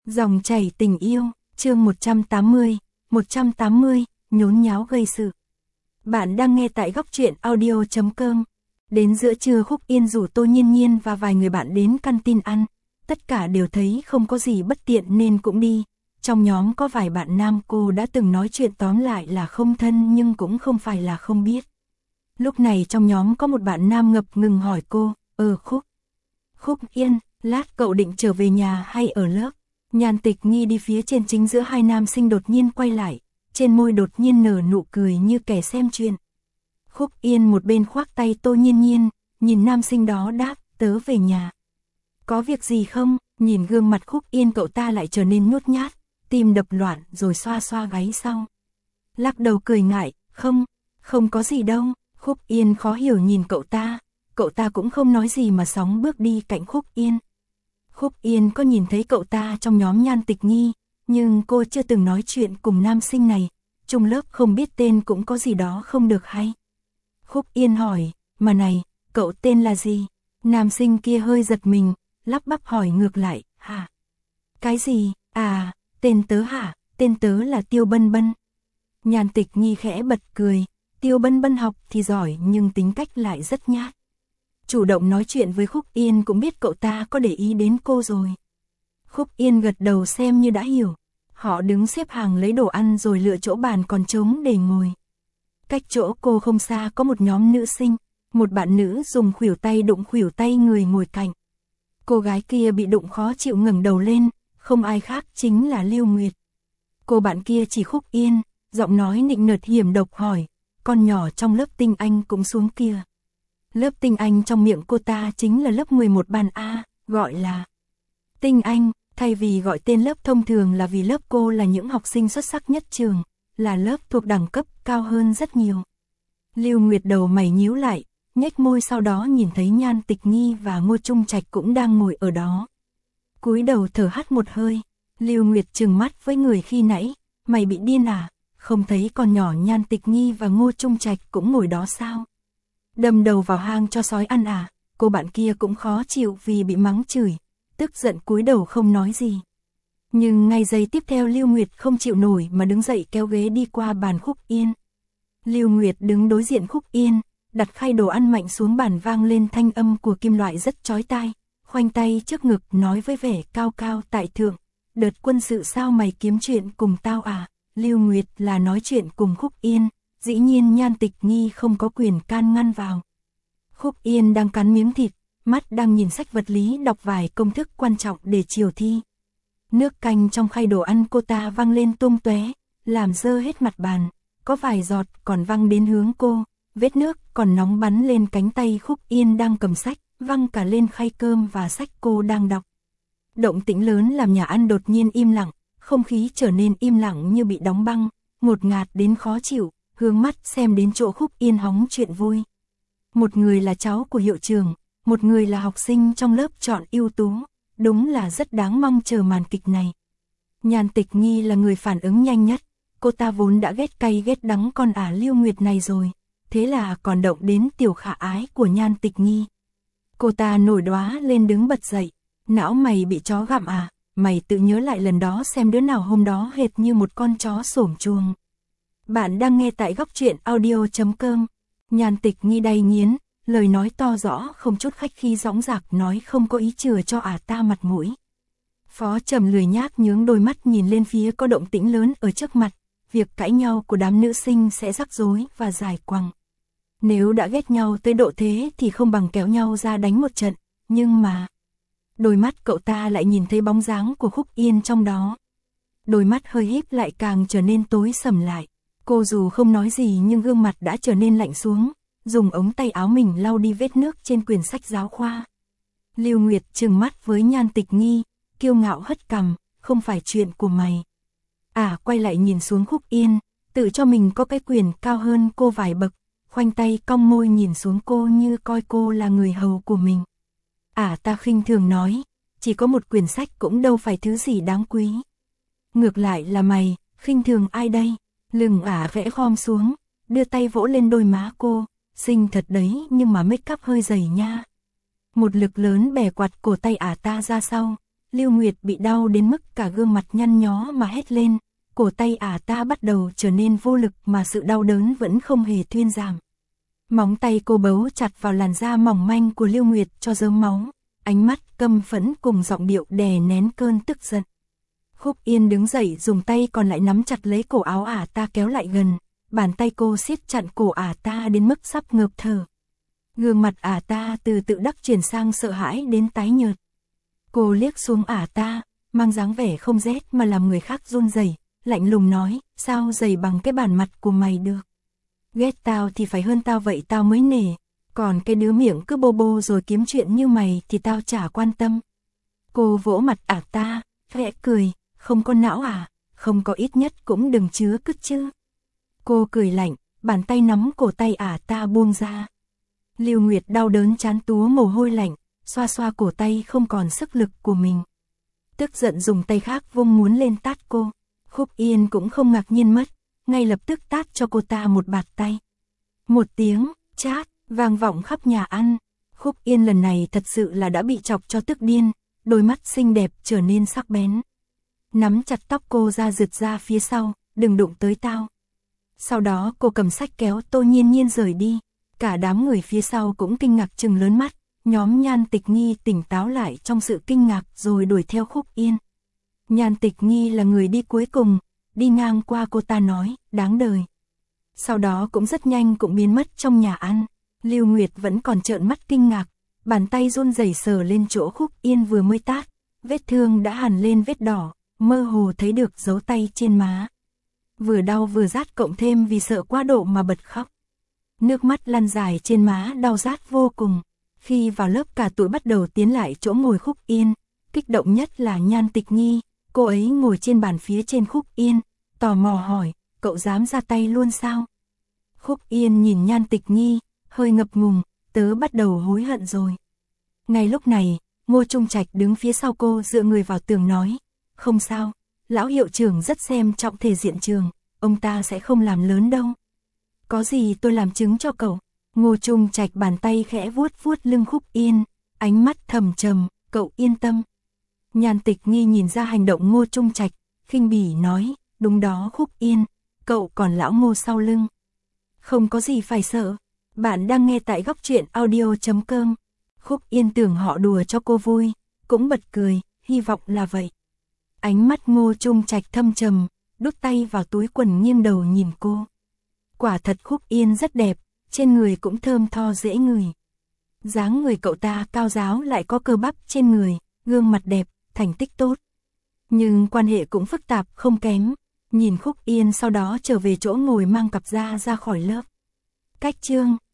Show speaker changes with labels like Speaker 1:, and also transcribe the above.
Speaker 1: Dòng chảy tình yêu, chương 180, nhốn nháo gây sự. Bạn đang nghe tại góc truyện audio.com. Đến giữa trưa Khúc Yên rủ Tô Nhiên Nhiên và vài người bạn đến căn tin ăn. Tất cả đều thấy không có gì bất tiện nên cũng đi. Trong nhóm có vài bạn nam cô đã từng nói chuyện, tóm lại là không thân nhưng cũng không phải là không biết. Lúc này trong nhóm có một bạn nam ngập ngừng hỏi cô, Khúc Yên, lát cậu định trở về nhà hay ở lớp? Nhan Tịch Nghi đi phía trên chính giữa hai nam sinh đột nhiên quay lại, trên môi đột nhiên nở nụ cười như kẻ xem chuyện. Khúc Yên một bên khoác tay Tô Nhiên Nhiên, nhìn nam sinh đó đáp, tớ về nhà. Có việc gì không? Nhìn gương mặt Khúc Yên cậu ta lại trở nên nhút nhát, tim đập loạn rồi xoa xoa gáy sau. Lắc đầu cười ngại, không có gì đâu. Khúc Yên khó hiểu nhìn cậu ta cũng không nói gì mà sóng bước đi cạnh Khúc Yên. Khúc Yên có nhìn thấy cậu ta trong nhóm Nhan Tịch Nghi, nhưng cô chưa từng nói chuyện cùng nam sinh này, chung lớp không biết tên cũng có gì đó không được hay. Khúc Yên hỏi, mà này, cậu tên là gì? Nam sinh kia hơi giật mình, lắp bắp hỏi ngược lại, hả? Cái gì? À, tên tớ hả? Tên tớ là Tiêu Bân Bân. Nhan Tịch Nghi khẽ bật cười, Tiêu Bân Bân học thì giỏi nhưng tính cách lại rất nhát. Chủ động nói chuyện với Khúc Yên cũng biết cậu ta có để ý đến cô rồi. Khúc Yên gật đầu xem như đã hiểu. Họ đứng xếp hàng lấy đồ ăn rồi lựa chỗ bàn còn trống để ngồi. Cách chỗ cô không xa có một nhóm nữ sinh, một bạn nữ dùng khuỷu tay đụng khuỷu tay người ngồi cạnh. Cô gái kia bị đụng khó chịu ngẩng đầu lên, không ai khác chính là Lưu Nguyệt. Cô bạn kia chỉ Khúc Yên, giọng nói nịnh nọt hiểm độc hỏi, con nhỏ trong lớp Tinh Anh cũng xuống kia. Lớp Tinh Anh trong miệng cô ta chính là lớp 11 ban A, gọi là Tinh Anh, thay vì gọi tên lớp thông thường là vì lớp cô là những học sinh xuất sắc nhất trường, là lớp thuộc đẳng cấp cao hơn rất nhiều. Lưu Nguyệt đầu mày nhíu lại, nhếch môi, sau đó nhìn thấy Nhan Tịch Nghi và Ngô Trung Trạch cũng đang ngồi ở đó. Cúi đầu thở hắt một hơi, Lưu Nguyệt trừng mắt với người khi nãy, mày bị điên à, không thấy con nhỏ Nhan Tịch Nghi và Ngô Trung Trạch cũng ngồi đó sao? Đâm đầu vào hang cho sói ăn à? Cô bạn kia cũng khó chịu vì bị mắng chửi, tức giận cúi đầu không nói gì. Nhưng ngay giây tiếp theo Lưu Nguyệt không chịu nổi mà đứng dậy kéo ghế đi qua bàn Khúc Yên. Lưu Nguyệt đứng đối diện Khúc Yên, đặt khay đồ ăn mạnh xuống bàn, vang lên thanh âm của kim loại rất chói tai, khoanh tay trước ngực nói với vẻ cao cao tại thượng, đợt quân sự sao mày kiếm chuyện cùng tao à? Lưu Nguyệt là nói chuyện cùng Khúc Yên, dĩ nhiên Nhan Tịch Nghi không có quyền can ngăn vào. Khúc Yên đang cắn miếng thịt, mắt đang nhìn sách vật lý đọc vài công thức quan trọng để chiều thi. Nước canh trong khay đồ ăn cô ta văng lên tung tóe, làm dơ hết mặt bàn, có vài giọt còn văng đến hướng cô, vết nước còn nóng bắn lên cánh tay Khúc Yên đang cầm sách, văng cả lên khay cơm và sách cô đang đọc. Động tĩnh lớn làm nhà ăn đột nhiên im lặng, không khí trở nên im lặng như bị đóng băng, ngột ngạt đến khó chịu, hướng mắt xem đến chỗ Khúc Yên hóng chuyện vui. Một người là cháu của hiệu trưởng, một người là học sinh trong lớp chọn ưu tú, đúng là rất đáng mong chờ màn kịch này. Nhan Tịch Nghi là người phản ứng nhanh nhất, cô ta vốn đã ghét cay ghét đắng con ả Lưu Nguyệt này rồi, thế là còn động đến tiểu khả ái của Nhan Tịch Nghi. Cô ta nổi đoá lên đứng bật dậy, não mày bị chó gặm à, mày tự nhớ lại lần đó xem đứa nào hôm đó hệt như một con chó xổm chuồng. Bạn đang nghe tại góc truyện audio.com. Nhan Tịch Nghi đay nghiến, lời nói to rõ không chút khách khí dõng dạc nói không có ý chừa cho ả ta mặt mũi. Phó Trầm lười nhác nhướng đôi mắt nhìn lên phía có động tĩnh lớn ở trước mặt, việc cãi nhau của đám nữ sinh sẽ rắc rối và dài quằng. Nếu đã ghét nhau tới độ thế thì không bằng kéo nhau ra đánh một trận, nhưng mà đôi mắt cậu ta lại nhìn thấy bóng dáng của Khúc Yên trong đó. Đôi mắt hơi híp lại càng trở nên tối sầm lại. Cô dù không nói gì nhưng gương mặt đã trở nên lạnh xuống, dùng ống tay áo mình lau đi vết nước trên quyển sách giáo khoa. Lưu Nguyệt trừng mắt với Nhan Tịch Nghi, kiêu ngạo hất cằm, không phải chuyện của mày. Quay lại nhìn xuống Khúc Yên, tự cho mình có cái quyền cao hơn cô vài bậc, khoanh tay cong môi nhìn xuống cô như coi cô là người hầu của mình. Ta khinh thường nói, chỉ có một quyển sách cũng đâu phải thứ gì đáng quý. Ngược lại là mày, khinh thường ai đây? Lưng vẽ khom xuống, đưa tay vỗ lên đôi má cô, xinh thật đấy nhưng mà make up hơi dày nha. Một lực lớn bẻ quạt cổ tay ta ra sau, Lưu Nguyệt bị đau đến mức cả gương mặt nhăn nhó mà hét lên, cổ tay ta bắt đầu trở nên vô lực mà sự đau đớn vẫn không hề thuyên giảm. Móng tay cô bấu chặt vào làn da mỏng manh của Lưu Nguyệt cho rớm máu, ánh mắt căm phẫn cùng giọng điệu đè nén cơn tức giận. Khúc Yên đứng dậy dùng tay còn lại nắm chặt lấy cổ áo ta kéo lại gần, bàn tay cô siết chặt cổ ta đến mức sắp ngợp thở. Gương mặt ta từ tự đắc chuyển sang sợ hãi đến tái nhợt. Cô liếc xuống ta, mang dáng vẻ không rét mà làm người khác run rẩy, lạnh lùng nói, sao dày bằng cái bản mặt của mày được. Ghét tao thì phải hơn tao vậy tao mới nể, còn cái đứa miệng cứ bô bô rồi kiếm chuyện như mày thì tao chả quan tâm. Cô vỗ mặt ta, khẽ cười, không có não không có ít nhất cũng đừng chứa cứt chứ. Cô cười lạnh, bàn tay nắm cổ tay ta buông ra. Lưu Nguyệt đau đớn chán túa mồ hôi lạnh, xoa xoa cổ tay không còn sức lực của mình. Tức giận dùng tay khác vung muốn lên tát cô. Khúc Yên cũng không ngạc nhiên mất, ngay lập tức tát cho cô ta một bạt tay. Một tiếng chát vang vọng khắp nhà ăn. Khúc Yên lần này thật sự là đã bị chọc cho tức điên, đôi mắt xinh đẹp trở nên sắc bén. Nắm chặt tóc cô ra rượt ra phía sau, đừng đụng tới tao. Sau đó cô cầm sách kéo Tô Nhiên Nhiên rời đi. Cả đám người phía sau cũng kinh ngạc trừng lớn mắt. Nhóm Nhan Tịch Nghi tỉnh táo lại trong sự kinh ngạc rồi đuổi theo Khúc Yên. Nhan Tịch Nghi là người đi cuối cùng, đi ngang qua cô ta nói, đáng đời. Sau đó cũng rất nhanh cũng biến mất trong nhà ăn. Lưu Nguyệt vẫn còn trợn mắt kinh ngạc, bàn tay run rẩy sờ lên chỗ Khúc Yên vừa mới tát, vết thương đã hằn lên vết đỏ, mơ hồ thấy được dấu tay trên má. Vừa đau vừa rát cộng thêm vì sợ quá độ mà bật khóc. Nước mắt lăn dài trên má đau rát vô cùng. Khi vào lớp cả tụi bắt đầu tiến lại chỗ ngồi Khúc Yên, kích động nhất là Nhan Tịch Nghi, cô ấy ngồi trên bàn phía trên Khúc Yên, tò mò hỏi, cậu dám ra tay luôn sao? Khúc Yên nhìn Nhan Tịch Nghi, hơi ngập ngùng, tớ bắt đầu hối hận rồi. Ngay lúc này, Ngô Trung Trạch đứng phía sau cô dựa người vào tường nói, không sao, lão hiệu trưởng rất xem trọng thể diện trường, ông ta sẽ không làm lớn đâu. Có gì tôi làm chứng cho cậu. Ngô Trung Trạch bàn tay khẽ vuốt vuốt lưng Khúc Yên, ánh mắt thầm trầm, cậu yên tâm. Nhan Tịch Nghi nhìn ra hành động Ngô Trung Trạch, khinh bỉ nói, đúng đó Khúc Yên, cậu còn lão Ngô sau lưng. Không có gì phải sợ, bạn đang nghe tại Góc Truyện Audio.com. Khúc Yên tưởng họ đùa cho cô vui, cũng bật cười, hy vọng là vậy. Ánh mắt Ngô Trung Trạch thâm trầm, đút tay vào túi quần nghiêng đầu nhìn cô. Quả thật Khúc Yên rất đẹp, trên người cũng thơm tho dễ ngửi. Dáng người cậu ta cao ráo lại có cơ bắp trên người, gương mặt đẹp, thành tích tốt. Nhưng quan hệ cũng phức tạp không kém. Nhìn Khúc Yên sau đó trở về chỗ ngồi mang cặp ra khỏi lớp. Cách chương